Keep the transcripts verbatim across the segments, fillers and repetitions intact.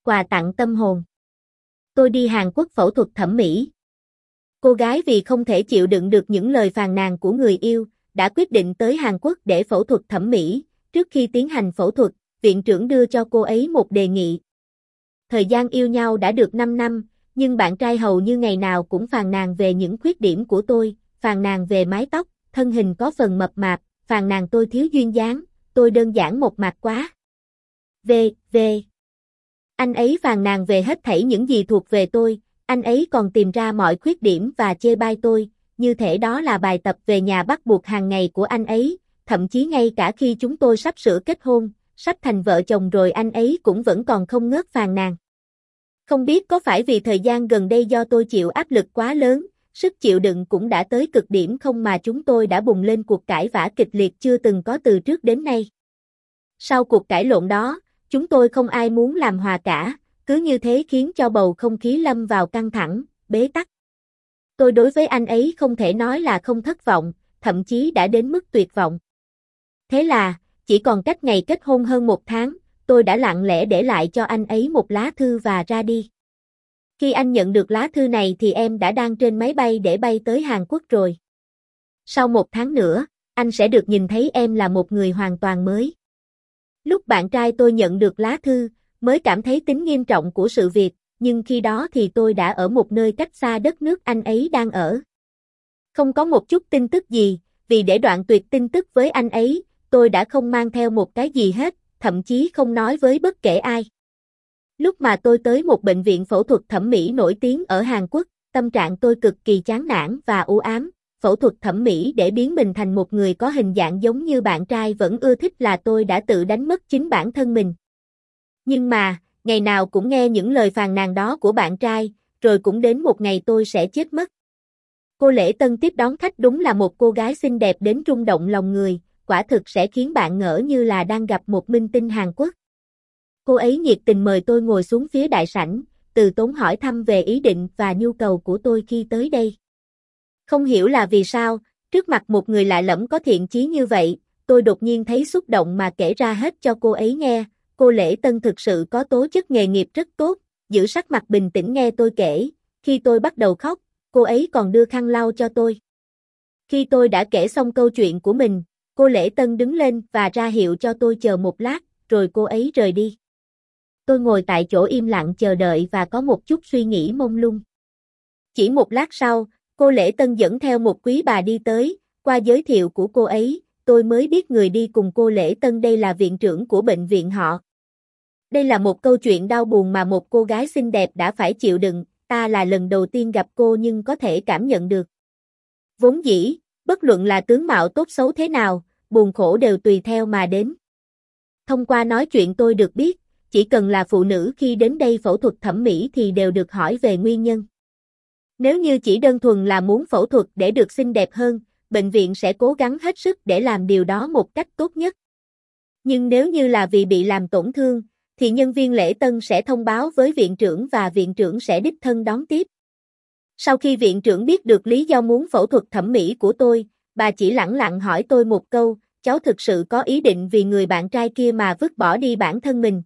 quà tặng tâm hồn. Tôi đi Hàn Quốc phẫu thuật thẩm mỹ. Cô gái vì không thể chịu đựng được những lời phàn nàn của người yêu, đã quyết định tới Hàn Quốc để phẫu thuật thẩm mỹ. Trước khi tiến hành phẫu thuật, viện trưởng đưa cho cô ấy một đề nghị. Thời gian yêu nhau đã được năm năm, nhưng bạn trai hầu như ngày nào cũng phàn nàn về những khuyết điểm của tôi, phàn nàn về mái tóc, thân hình có phần mập mạp, phàn nàn tôi thiếu duyên dáng, tôi đơn giản một mặt quá. V, V. Anh ấy phàn nàn về hết thảy những gì thuộc về tôi, anh ấy còn tìm ra mọi khuyết điểm và chê bai tôi, như thể đó là bài tập về nhà bắt buộc hàng ngày của anh ấy, thậm chí ngay cả khi chúng tôi sắp sửa kết hôn, sắp thành vợ chồng rồi anh ấy cũng vẫn còn không ngớt phàn nàn. Không biết có phải vì thời gian gần đây do tôi chịu áp lực quá lớn, sức chịu đựng cũng đã tới cực điểm không mà chúng tôi đã bùng lên cuộc cãi vã kịch liệt chưa từng có từ trước đến nay. Sau cuộc cãi lộn đó, chúng tôi không ai muốn làm hòa cả, cứ như thế khiến cho bầu không khí lâm vào căng thẳng, bế tắc. Tôi đối với anh ấy không thể nói là không thất vọng, thậm chí đã đến mức tuyệt vọng. Thế là, chỉ còn cách ngày kết hôn hơn một tháng, tôi đã lặng lẽ để lại cho anh ấy một lá thư và ra đi. Khi anh nhận được lá thư này thì em đã đang trên máy bay để bay tới Hàn Quốc rồi. Sau một tháng nữa, anh sẽ được nhìn thấy em là một người hoàn toàn mới. Lúc bạn trai tôi nhận được lá thư, mới cảm thấy tính nghiêm trọng của sự việc, nhưng khi đó thì tôi đã ở một nơi cách xa đất nước anh ấy đang ở. Không có một chút tin tức gì, vì để đoạn tuyệt tin tức với anh ấy, tôi đã không mang theo một cái gì hết, thậm chí không nói với bất kể ai. Lúc mà tôi tới một bệnh viện phẫu thuật thẩm mỹ nổi tiếng ở Hàn Quốc, tâm trạng tôi cực kỳ chán nản và u ám. Phẫu thuật thẩm mỹ để biến mình thành một người có hình dạng giống như bạn trai vẫn ưa thích là tôi đã tự đánh mất chính bản thân mình. Nhưng mà, ngày nào cũng nghe những lời phàn nàn đó của bạn trai, rồi cũng đến một ngày tôi sẽ chết mất. Cô Lễ Tân tiếp đón khách đúng là một cô gái xinh đẹp đến rung động lòng người, quả thực sẽ khiến bạn ngỡ như là đang gặp một minh tinh Hàn Quốc. Cô ấy nhiệt tình mời tôi ngồi xuống phía đại sảnh, từ tốn hỏi thăm về ý định và nhu cầu của tôi khi tới đây. Không hiểu là vì sao, trước mặt một người lạ lẫm có thiện chí như vậy, tôi đột nhiên thấy xúc động mà kể ra hết cho cô ấy nghe. Cô Lễ Tân thực sự có tố chất nghề nghiệp rất tốt, giữ sắc mặt bình tĩnh nghe tôi kể. Khi tôi bắt đầu khóc, cô ấy còn đưa khăn lau cho tôi. Khi tôi đã kể xong câu chuyện của mình, cô Lễ Tân đứng lên và ra hiệu cho tôi chờ một lát, rồi cô ấy rời đi. Tôi ngồi tại chỗ im lặng chờ đợi và có một chút suy nghĩ mông lung. Chỉ một lát sau, cô Lễ Tân dẫn theo một quý bà đi tới, qua giới thiệu của cô ấy, tôi mới biết người đi cùng cô Lễ Tân đây là viện trưởng của bệnh viện họ. Đây là một câu chuyện đau buồn mà một cô gái xinh đẹp đã phải chịu đựng, ta là lần đầu tiên gặp cô nhưng có thể cảm nhận được. Vốn dĩ, bất luận là tướng mạo tốt xấu thế nào, buồn khổ đều tùy theo mà đến. Thông qua nói chuyện tôi được biết, chỉ cần là phụ nữ khi đến đây phẫu thuật thẩm mỹ thì đều được hỏi về nguyên nhân. Nếu như chỉ đơn thuần là muốn phẫu thuật để được xinh đẹp hơn, bệnh viện sẽ cố gắng hết sức để làm điều đó một cách tốt nhất. Nhưng nếu như là vì bị làm tổn thương, thì nhân viên lễ tân sẽ thông báo với viện trưởng và viện trưởng sẽ đích thân đón tiếp. Sau khi viện trưởng biết được lý do muốn phẫu thuật thẩm mỹ của tôi, bà chỉ lẳng lặng hỏi tôi một câu, cháu thực sự có ý định vì người bạn trai kia mà vứt bỏ đi bản thân mình.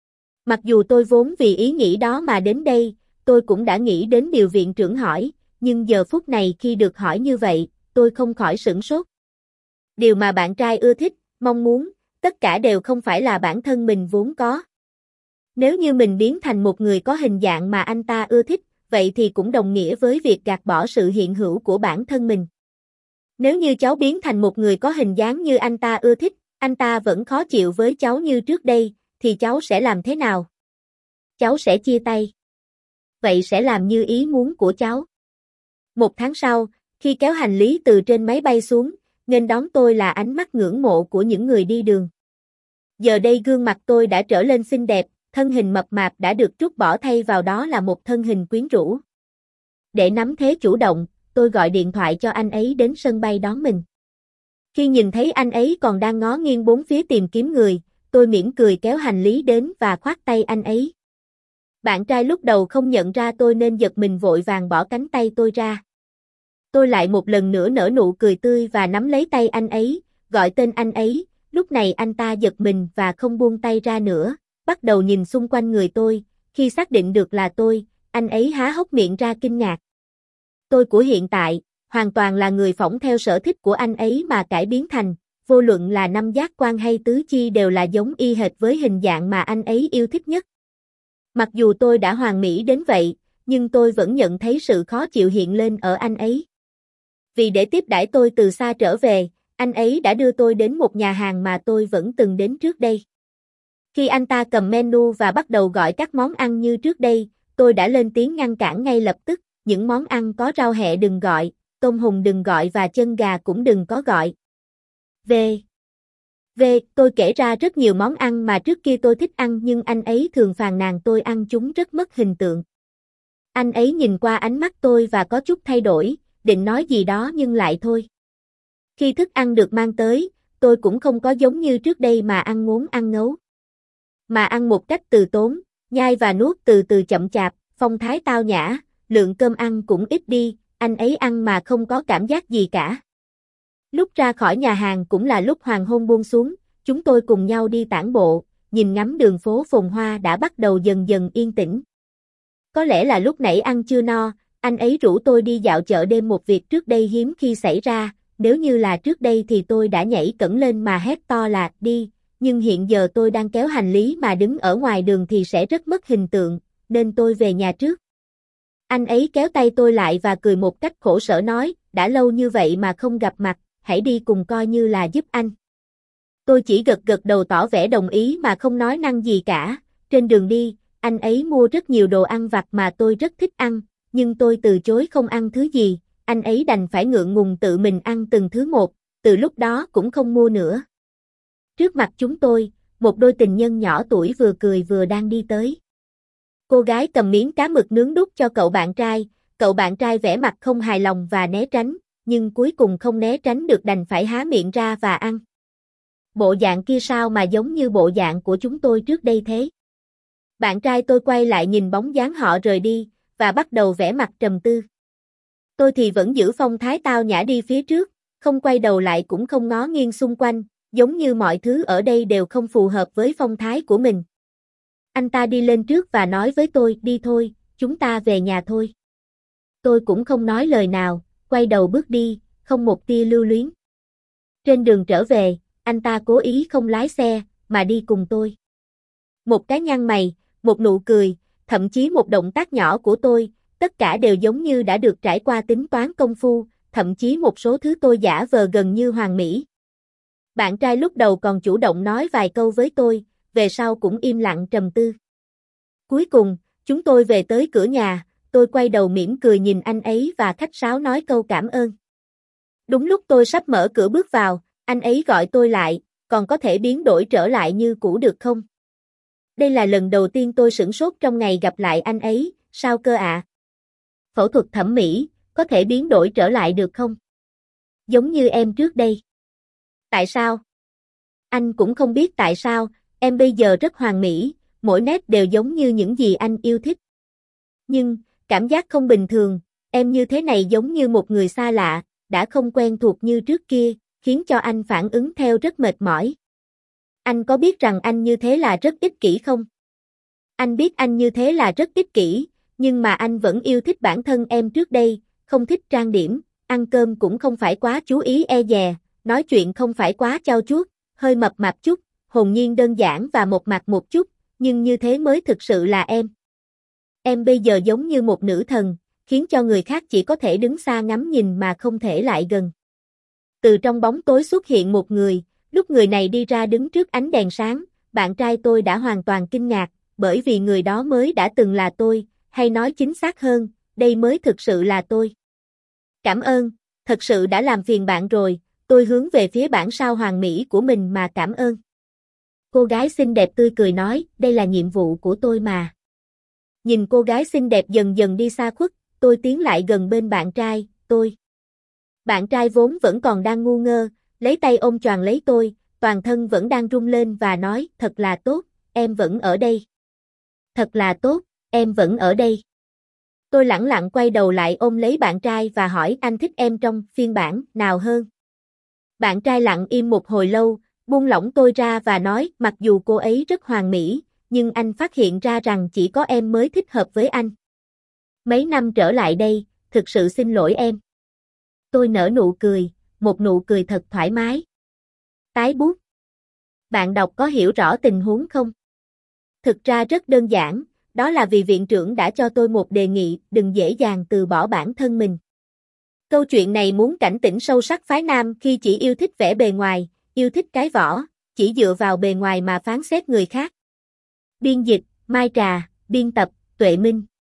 Mặc dù tôi vốn vì ý nghĩ đó mà đến đây, tôi cũng đã nghĩ đến điều viện trưởng hỏi, nhưng giờ phút này khi được hỏi như vậy, tôi không khỏi sửng sốt. Điều mà bạn trai ưa thích, mong muốn, tất cả đều không phải là bản thân mình vốn có. Nếu như mình biến thành một người có hình dạng mà anh ta ưa thích, vậy thì cũng đồng nghĩa với việc gạt bỏ sự hiện hữu của bản thân mình. Nếu như cháu biến thành một người có hình dáng như anh ta ưa thích, anh ta vẫn khó chịu với cháu như trước đây, thì cháu sẽ làm thế nào? Cháu sẽ chia tay. Vậy sẽ làm như ý muốn của cháu. Một tháng sau, khi kéo hành lý từ trên máy bay xuống, nghênh đón tôi là ánh mắt ngưỡng mộ của những người đi đường. Giờ đây gương mặt tôi đã trở lên xinh đẹp, thân hình mập mạp đã được trút bỏ thay vào đó là một thân hình quyến rũ. Để nắm thế chủ động, tôi gọi điện thoại cho anh ấy đến sân bay đón mình. Khi nhìn thấy anh ấy còn đang ngó nghiêng bốn phía tìm kiếm người, tôi mỉm cười kéo hành lý đến và khoác tay anh ấy. Bạn trai lúc đầu không nhận ra tôi nên giật mình vội vàng bỏ cánh tay tôi ra. Tôi lại một lần nữa nở nụ cười tươi và nắm lấy tay anh ấy, gọi tên anh ấy, lúc này anh ta giật mình và không buông tay ra nữa, bắt đầu nhìn xung quanh người tôi, Khi xác định được là tôi, anh ấy há hốc miệng ra kinh ngạc. Tôi của hiện tại, hoàn toàn là người phỏng theo sở thích của anh ấy mà cải biến thành, vô luận là năm giác quan hay tứ chi đều là giống y hệt với hình dạng mà anh ấy yêu thích nhất. Mặc dù tôi đã hoàn mỹ đến vậy, nhưng tôi vẫn nhận thấy sự khó chịu hiện lên ở anh ấy. Vì để tiếp đãi tôi từ xa trở về, anh ấy đã đưa tôi đến một nhà hàng mà tôi vẫn từng đến trước đây. Khi anh ta cầm menu và bắt đầu gọi các món ăn như trước đây, tôi đã lên tiếng ngăn cản ngay lập tức, những món ăn có rau hẹ đừng gọi, tôm hùm đừng gọi và chân gà cũng đừng có gọi. V. V. Tôi kể ra rất nhiều món ăn mà trước kia tôi thích ăn nhưng anh ấy thường phàn nàn tôi ăn chúng rất mất hình tượng. Anh ấy nhìn qua ánh mắt tôi và có chút thay đổi, định nói gì đó nhưng lại thôi. Khi thức ăn được mang tới, tôi cũng không có giống như trước đây mà ăn ngốn ăn ngấu. Mà ăn một cách từ tốn, nhai và nuốt từ từ chậm chạp, phong thái tao nhã, lượng cơm ăn cũng ít đi, anh ấy ăn mà không có cảm giác gì cả. Lúc ra khỏi nhà hàng cũng là lúc hoàng hôn buông xuống, chúng tôi cùng nhau đi tản bộ, nhìn ngắm đường phố phồn hoa đã bắt đầu dần dần yên tĩnh. Có lẽ là lúc nãy ăn chưa no, anh ấy rủ tôi đi dạo chợ đêm, một việc trước đây hiếm khi xảy ra, nếu như là trước đây thì tôi đã nhảy cẫng lên mà hét to là đi, nhưng hiện giờ tôi đang kéo hành lý mà đứng ở ngoài đường thì sẽ rất mất hình tượng, nên tôi về nhà trước. Anh ấy kéo tay tôi lại và cười một cách khổ sở nói, đã lâu như vậy mà không gặp mặt, hãy đi cùng coi như là giúp anh. Tôi chỉ gật gật đầu tỏ vẻ đồng ý mà không nói năng gì cả. Trên đường đi, anh ấy mua rất nhiều đồ ăn vặt mà tôi rất thích ăn, nhưng tôi từ chối không ăn thứ gì, anh ấy đành phải ngượng ngùng tự mình ăn từng thứ một, từ lúc đó cũng không mua nữa. Trước mặt chúng tôi, một đôi tình nhân nhỏ tuổi vừa cười vừa đang đi tới. Cô gái cầm miếng cá mực nướng đút cho cậu bạn trai, cậu bạn trai vẻ mặt không hài lòng và né tránh, nhưng cuối cùng không né tránh được đành phải há miệng ra và ăn. Bộ dạng kia sao mà giống như bộ dạng của chúng tôi trước đây thế? Bạn trai tôi quay lại nhìn bóng dáng họ rời đi, và bắt đầu vẻ mặt trầm tư. Tôi thì vẫn giữ phong thái tao nhã đi phía trước, không quay đầu lại cũng không ngó nghiêng xung quanh, giống như mọi thứ ở đây đều không phù hợp với phong thái của mình. Anh ta đi lên trước và nói với tôi, đi thôi, chúng ta về nhà thôi. Tôi cũng không nói lời nào, quay đầu bước đi, không một tia lưu luyến. Trên đường trở về, anh ta cố ý không lái xe, mà đi cùng tôi. Một cái nhăn mày, một nụ cười, thậm chí một động tác nhỏ của tôi, tất cả đều giống như đã được trải qua tính toán công phu, thậm chí một số thứ tôi giả vờ gần như hoàn mỹ. Bạn trai lúc đầu còn chủ động nói vài câu với tôi, về sau cũng im lặng trầm tư. Cuối cùng, chúng tôi về tới cửa nhà, tôi quay đầu mỉm cười nhìn anh ấy và khách sáo nói câu cảm ơn. Đúng lúc tôi sắp mở cửa bước vào, anh ấy gọi tôi lại, còn có thể biến đổi trở lại như cũ được không? Đây là lần đầu tiên tôi sửng sốt trong ngày gặp lại anh ấy, sao cơ ạ? À? Phẫu thuật thẩm mỹ, có thể biến đổi trở lại được không? Giống như em trước đây. Tại sao? Anh cũng không biết tại sao, em bây giờ rất hoàn mỹ, mỗi nét đều giống như những gì anh yêu thích. Nhưng, cảm giác không bình thường, em như thế này giống như một người xa lạ, đã không quen thuộc như trước kia, khiến cho anh phản ứng theo rất mệt mỏi. Anh có biết rằng anh như thế là rất ích kỷ không? Anh biết anh như thế là rất ích kỷ, nhưng mà anh vẫn yêu thích bản thân em trước đây, không thích trang điểm, ăn cơm cũng không phải quá chú ý e dè, nói chuyện không phải quá chau chuốt, hơi mập mạp chút, hồn nhiên đơn giản và một mặt một chút, nhưng như thế mới thực sự là em. Em bây giờ giống như một nữ thần, khiến cho người khác chỉ có thể đứng xa ngắm nhìn mà không thể lại gần. Từ trong bóng tối xuất hiện một người, lúc người này đi ra đứng trước ánh đèn sáng, bạn trai tôi đã hoàn toàn kinh ngạc, bởi vì người đó mới đã từng là tôi, hay nói chính xác hơn, đây mới thực sự là tôi. Cảm ơn, thật sự đã làm phiền bạn rồi, tôi hướng về phía bản sao hoàn mỹ của mình mà cảm ơn. Cô gái xinh đẹp tươi cười nói, đây là nhiệm vụ của tôi mà. Nhìn cô gái xinh đẹp dần dần đi xa khuất, tôi tiến lại gần bên bạn trai, tôi. Bạn trai vốn vẫn còn đang ngu ngơ, lấy tay ôm choàng lấy tôi, toàn thân vẫn đang rung lên và nói, thật là tốt, em vẫn ở đây. Thật là tốt, em vẫn ở đây. Tôi lẳng lặng quay đầu lại ôm lấy bạn trai và hỏi anh thích em trong phiên bản nào hơn. Bạn trai lặng im một hồi lâu, buông lỏng tôi ra và nói, mặc dù cô ấy rất hoàn mỹ, nhưng anh phát hiện ra rằng chỉ có em mới thích hợp với anh. Mấy năm trở lại đây, thực sự xin lỗi em. Tôi nở nụ cười, một nụ cười thật thoải mái. Tái bút. Bạn đọc có hiểu rõ tình huống không? Thực ra rất đơn giản, đó là vì viện trưởng đã cho tôi một đề nghị, đừng dễ dàng từ bỏ bản thân mình. Câu chuyện này muốn cảnh tỉnh sâu sắc phái nam khi chỉ yêu thích vẻ bề ngoài, yêu thích cái vỏ, chỉ dựa vào bề ngoài mà phán xét người khác. Biên dịch, Mai Trà, biên tập, Tuệ Minh.